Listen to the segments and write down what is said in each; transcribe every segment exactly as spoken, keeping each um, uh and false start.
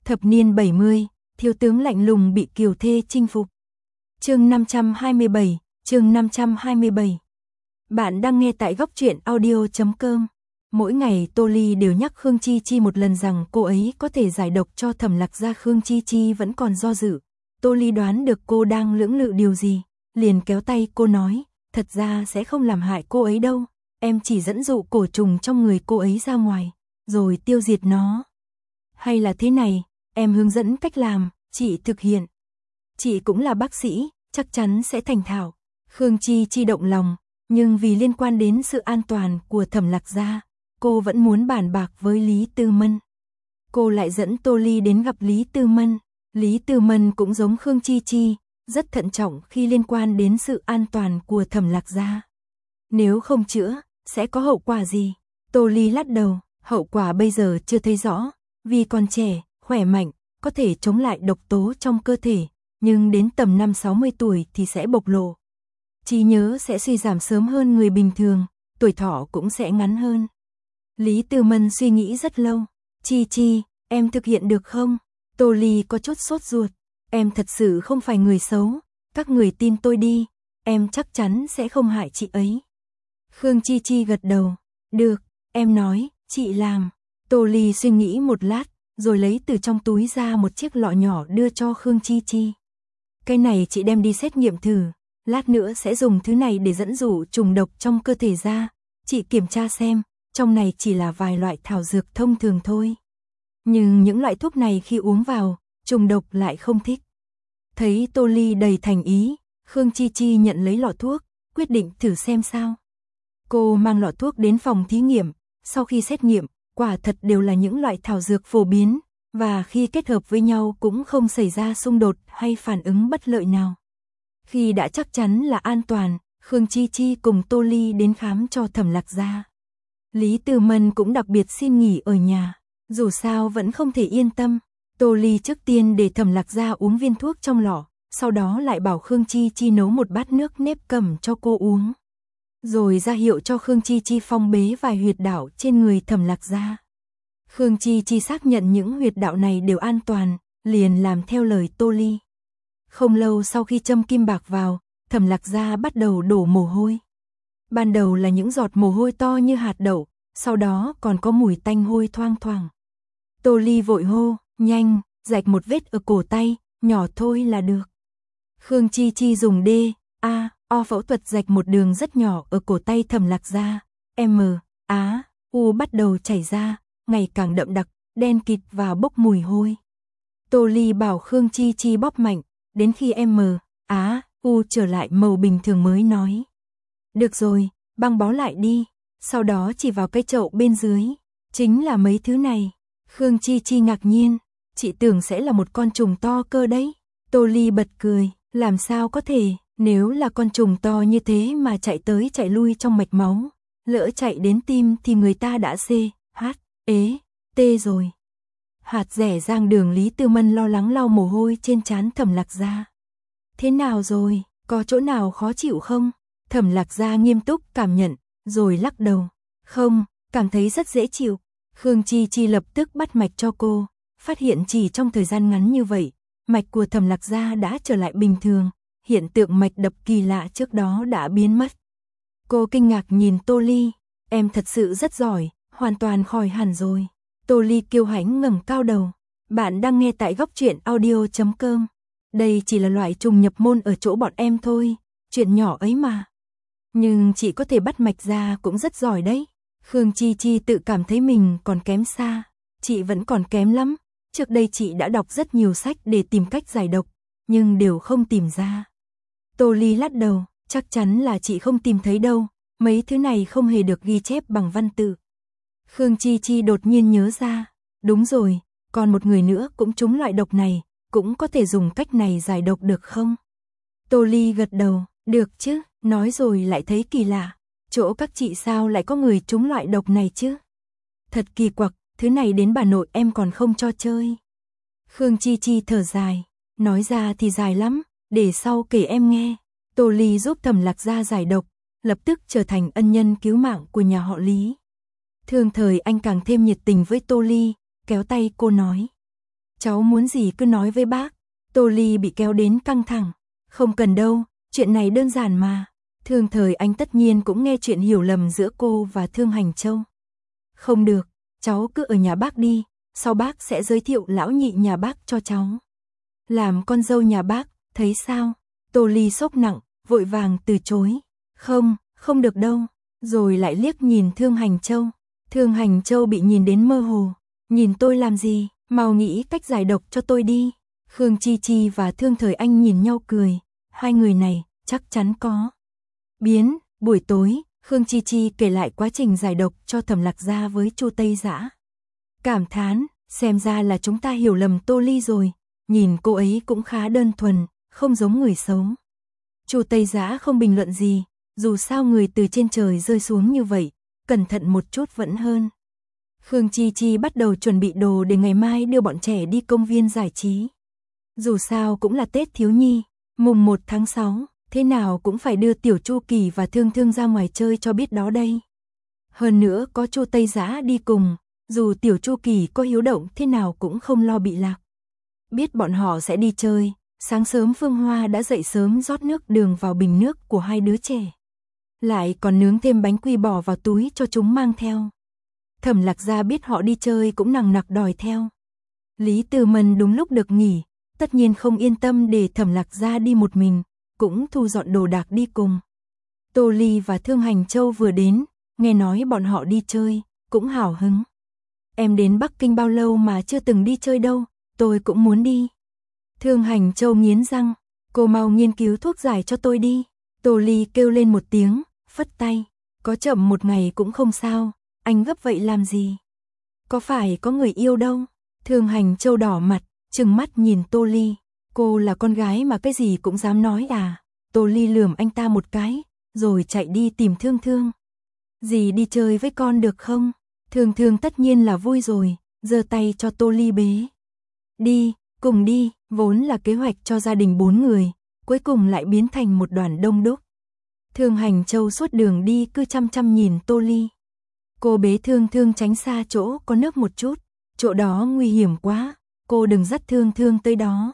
Thập niên bảy mươi, thiếu tướng lạnh lùng bị kiều thê chinh phục. Chương năm trăm hai mươi bảy, chương năm trăm hai mươi bảy. Bạn đang nghe tại góc truyện audio chấm com. Mỗi ngày Tô Ly đều nhắc Khương Chi Chi một lần rằng cô ấy có thể giải độc cho Thẩm Lạc Gia. Khương Chi Chi vẫn còn do dự. Tô Ly đoán được cô đang lưỡng lự điều gì, liền kéo tay cô nói, thật ra sẽ không làm hại cô ấy đâu, em chỉ dẫn dụ cổ trùng trong người cô ấy ra ngoài, rồi tiêu diệt nó. Hay là thế này, em hướng dẫn cách làm, chị thực hiện. Chị cũng là bác sĩ, chắc chắn sẽ thành thạo. Khương Chi Chi động lòng, nhưng vì liên quan đến sự an toàn của Thẩm Lạc Gia, cô vẫn muốn bàn bạc với Lý Tư Mân. Cô lại dẫn Tô Ly đến gặp Lý Tư Mân. Lý Tư Mân cũng giống Khương Chi Chi, rất thận trọng khi liên quan đến sự an toàn của Thẩm Lạc Gia. Nếu không chữa, sẽ có hậu quả gì? Tô Ly lắc đầu, hậu quả bây giờ chưa thấy rõ, vì còn trẻ, khỏe mạnh, có thể chống lại độc tố trong cơ thể, nhưng đến tầm năm sáu mươi tuổi thì sẽ bộc lộ. Trí nhớ sẽ suy giảm sớm hơn người bình thường, tuổi thọ cũng sẽ ngắn hơn. Lý Tư Mân suy nghĩ rất lâu, Chi Chi, em thực hiện được không? Tô Ly có chút sốt ruột, em thật sự không phải người xấu, các người tin tôi đi, em chắc chắn sẽ không hại chị ấy. Khương Chi Chi gật đầu, được, em nói, chị làm. Tô Ly suy nghĩ một lát, rồi lấy từ trong túi ra một chiếc lọ nhỏ đưa cho Khương Chi Chi. Cái này chị đem đi xét nghiệm thử, lát nữa sẽ dùng thứ này để dẫn dụ trùng độc trong cơ thể ra, chị kiểm tra xem, trong này chỉ là vài loại thảo dược thông thường thôi. Nhưng những loại thuốc này khi uống vào, trùng độc lại không thích. Thấy Tô Ly đầy thành ý, Khương Chi Chi nhận lấy lọ thuốc, quyết định thử xem sao. Cô mang lọ thuốc đến phòng thí nghiệm, sau khi xét nghiệm, quả thật đều là những loại thảo dược phổ biến, và khi kết hợp với nhau cũng không xảy ra xung đột hay phản ứng bất lợi nào. Khi đã chắc chắn là an toàn, Khương Chi Chi cùng Tô Ly đến khám cho Thẩm Lạc Gia. Lý Tư Mân cũng đặc biệt xin nghỉ ở nhà, dù sao vẫn không thể yên tâm. Tô Ly trước tiên để Thẩm Lạc Gia uống viên thuốc trong lọ, sau đó lại bảo Khương Chi Chi nấu một bát nước nếp cầm cho cô uống. Rồi ra hiệu cho Khương Chi Chi phong bế vài huyệt đạo trên người Thẩm Lạc Gia. Khương Chi Chi xác nhận những huyệt đạo này đều an toàn, liền làm theo lời Tô Ly. Không lâu sau khi châm kim bạc vào, Thẩm Lạc Gia bắt đầu đổ mồ hôi. Ban đầu là những giọt mồ hôi to như hạt đậu, sau đó còn có mùi tanh hôi thoang thoảng. Tô Ly vội hô, nhanh, rạch một vết ở cổ tay, nhỏ thôi là được. Khương Chi Chi dùng D, A, O phẫu thuật rạch một đường rất nhỏ ở cổ tay Thẩm Lạc Gia. M, Á, U bắt đầu chảy ra, ngày càng đậm đặc, đen kịt và bốc mùi hôi. Tô Ly bảo Khương Chi Chi bóp mạnh, đến khi M, Á, U trở lại màu bình thường mới nói. Được rồi, băng bó lại đi, sau đó chỉ vào cái chậu bên dưới, chính là mấy thứ này. Khương Chi Chi ngạc nhiên, chị tưởng sẽ là một con trùng to cơ đấy. Tô Ly bật cười, làm sao có thể, nếu là con trùng to như thế mà chạy tới chạy lui trong mạch máu, lỡ chạy đến tim thì người ta đã C, H, ế, T rồi. Hạt rẻ rang đường. Lý Tư Mân lo lắng lau mồ hôi trên trán Thẩm Lạc Gia. Thế nào rồi, có chỗ nào khó chịu không? Thẩm Lạc Gia nghiêm túc cảm nhận, rồi lắc đầu. Không, cảm thấy rất dễ chịu. Khương Chi Chi lập tức bắt mạch cho cô, phát hiện chỉ trong thời gian ngắn như vậy, mạch của Thẩm Lạc Gia đã trở lại bình thường, hiện tượng mạch đập kỳ lạ trước đó đã biến mất. Cô kinh ngạc nhìn Tô Ly, em thật sự rất giỏi, hoàn toàn khỏi hẳn rồi. Tô Ly kiêu hãnh ngẩng cao đầu, bạn đang nghe tại góc truyện audio chấm com. Đây chỉ là loại trùng nhập môn ở chỗ bọn em thôi, chuyện nhỏ ấy mà. Nhưng chị có thể bắt mạch ra cũng rất giỏi đấy. Khương Chi Chi tự cảm thấy mình còn kém xa, chị vẫn còn kém lắm. Trước đây chị đã đọc rất nhiều sách để tìm cách giải độc, nhưng đều không tìm ra. Tô Ly lắc đầu, chắc chắn là chị không tìm thấy đâu, mấy thứ này không hề được ghi chép bằng văn tự. Khương Chi Chi đột nhiên nhớ ra, đúng rồi, còn một người nữa cũng trúng loại độc này, cũng có thể dùng cách này giải độc được không? Tô Ly gật đầu, được chứ, nói rồi lại thấy kỳ lạ, chỗ các chị sao lại có người trúng loại độc này chứ? Thật kỳ quặc, thứ này đến bà nội em còn không cho chơi. Khương Chi Chi thở dài, nói ra thì dài lắm, để sau kể em nghe. Tô Ly giúp Thẩm Lạc Gia giải độc, lập tức trở thành ân nhân cứu mạng của nhà họ Lý. Thường thời anh càng thêm nhiệt tình với Tô Ly, kéo tay cô nói. Cháu muốn gì cứ nói với bác. Tô Ly bị kéo đến căng thẳng. Không cần đâu, chuyện này đơn giản mà. Thương Thời Anh tất nhiên cũng nghe chuyện hiểu lầm giữa cô và Thương Hành Châu. Không được, cháu cứ ở nhà bác đi, sau bác sẽ giới thiệu lão nhị nhà bác cho cháu. Làm con dâu nhà bác, thấy sao? Tô Ly sốc nặng, vội vàng từ chối. Không, không được đâu. Rồi lại liếc nhìn Thương Hành Châu. Thương Hành Châu bị nhìn đến mơ hồ. Nhìn tôi làm gì, mau nghĩ cách giải độc cho tôi đi. Khương Chi Chi và Thương Thời Anh nhìn nhau cười. Hai người này, chắc chắn có biến. Buổi tối, Khương Chi Chi kể lại quá trình giải độc cho Thẩm Lạc Gia với Chu Tây Dã. Cảm thán, xem ra là chúng ta hiểu lầm Tô Ly rồi. Nhìn cô ấy cũng khá đơn thuần, không giống người xấu. Chu Tây Dã không bình luận gì, dù sao người từ trên trời rơi xuống như vậy, cẩn thận một chút vẫn hơn. Khương Chi Chi bắt đầu chuẩn bị đồ để ngày mai đưa bọn trẻ đi công viên giải trí. Dù sao cũng là Tết thiếu nhi, mùng một tháng sáu, thế nào cũng phải đưa Tiểu Chu Kỳ và Thương Thương ra ngoài chơi cho biết đó đây. Hơn nữa có Chu Tây Dã đi cùng, dù Tiểu Chu Kỳ có hiếu động thế nào cũng không lo bị lạc. Biết bọn họ sẽ đi chơi, sáng sớm Phương Hoa đã dậy sớm rót nước đường vào bình nước của hai đứa trẻ. Lại còn nướng thêm bánh quy bỏ vào túi cho chúng mang theo. Thẩm Lạc Gia biết họ đi chơi cũng nằng nặc đòi theo. Lý Từ Mân đúng lúc được nghỉ, tất nhiên không yên tâm để Thẩm Lạc Gia đi một mình, cũng thu dọn đồ đạc đi cùng. Tô Ly và Thương Hành Châu vừa đến, nghe nói bọn họ đi chơi, cũng hào hứng. Em đến Bắc Kinh bao lâu mà chưa từng đi chơi đâu, tôi cũng muốn đi. Thương Hành Châu nghiến răng, cô mau nghiên cứu thuốc giải cho tôi đi. Tô Ly kêu lên một tiếng, phất tay, có chậm một ngày cũng không sao, anh gấp vậy làm gì? Có phải có người yêu đâu? Thương Hành Châu đỏ mặt, trừng mắt nhìn Tô Ly, cô là con gái mà cái gì cũng dám nói à? Tô Ly lườm anh ta một cái, rồi chạy đi tìm Thương Thương. Dì đi chơi với con được không? Thương Thương tất nhiên là vui rồi, giơ tay cho Tô Ly bế. Đi, cùng đi, vốn là kế hoạch cho gia đình bốn người, cuối cùng lại biến thành một đoàn đông đúc. Thương Hành Châu suốt đường đi cứ chăm chăm nhìn Tô Ly. Cô bế Thương Thương tránh xa chỗ có nước một chút, chỗ đó nguy hiểm quá, cô đừng dắt Thương Thương tới đó.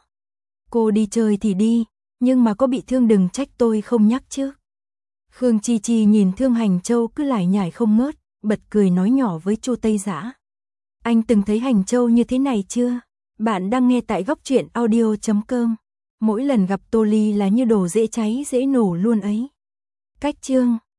Cô đi chơi thì đi, nhưng mà có bị thương đừng trách tôi không nhắc chứ. Khương Chi Chi nhìn Thương Hành Châu cứ lải nhải không ngớt, bật cười nói nhỏ với Chu Tây Dã. Anh từng thấy Hành Châu như thế này chưa? Bạn đang nghe tại góc truyện audio chấm com. Mỗi lần gặp Tô Ly là như đồ dễ cháy dễ nổ luôn ấy. Cách chương